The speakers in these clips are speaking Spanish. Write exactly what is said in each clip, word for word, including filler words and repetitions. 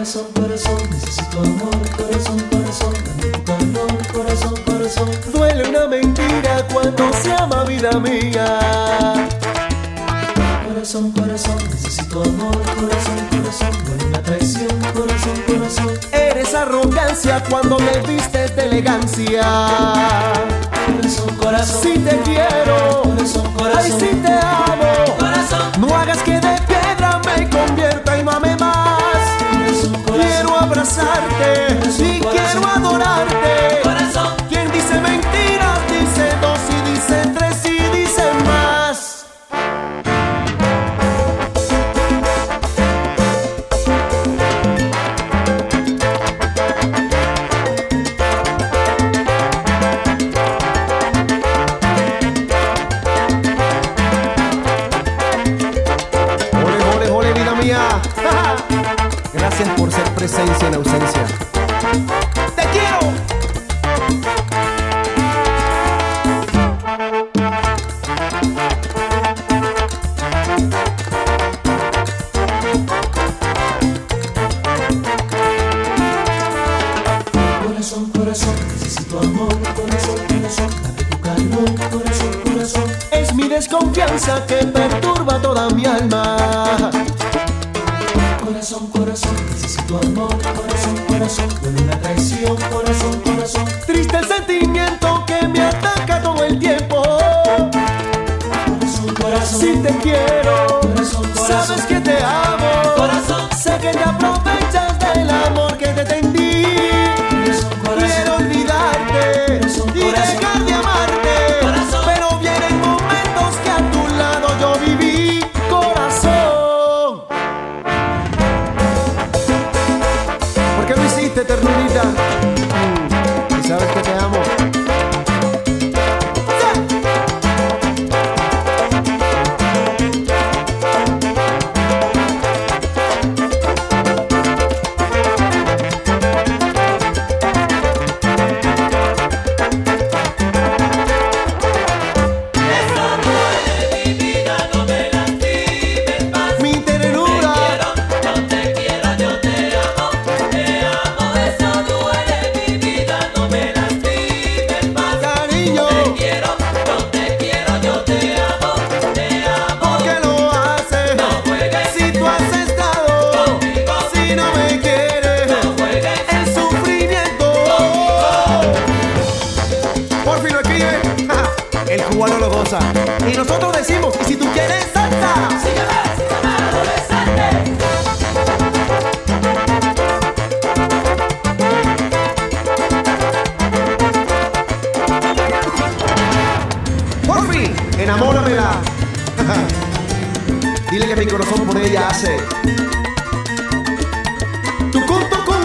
Corazón, corazón, necesito amor. Corazón, corazón, dame tu calor. Corazón, corazón, duele una mentira cuando se ama, vida mía. Corazón, corazón, necesito amor. Corazón, corazón, duele una traición. Corazón, corazón, eres arrogancia cuando me vistes de elegancia. Corazón, corazón, si te quiero, corazón, corazón, ay, si te amo, corazón, no hagas que de piedra me convierta y no ame más. Corazón, corazón, quiero abrazarte corazón, y corazón, quiero adorarte. Corazón, quien dice mentiras dice dos y dice tres y dice más. Gracias por ser presencia en ausencia. ¡Te quiero! Corazón, corazón, necesito amor. Corazón, corazón, dame tu calor. Corazón, corazón, es mi desconfianza que perturba toda mi alma. Corazón, corazón, necesito amor. Corazón, corazón, duele una traición. Corazón, corazón, triste el sentimiento que me ataca todo el tiempo. Corazón, corazón, si te quiero, corazón, corazón, sabes que te amo. Corazón, sé que te aprovechas del amor que te tendí. Corazón, corazón, quiero olvidarte corazón, y corazón, dejar de amarte. Corazón, pero vienen momentos que a tu lado yo viví. Corazón, ¿por qué lo hiciste, ternurita? Y sabes que te amo. El cubano lo goza y nosotros decimos, y si tú quieres salsa, sígueme, sígueme, adolescente. Por fin, enamóramela. Dile que mi corazón por ella hace tucum, tucum.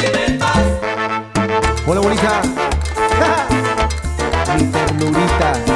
Hola, bonita. Mi ternurita.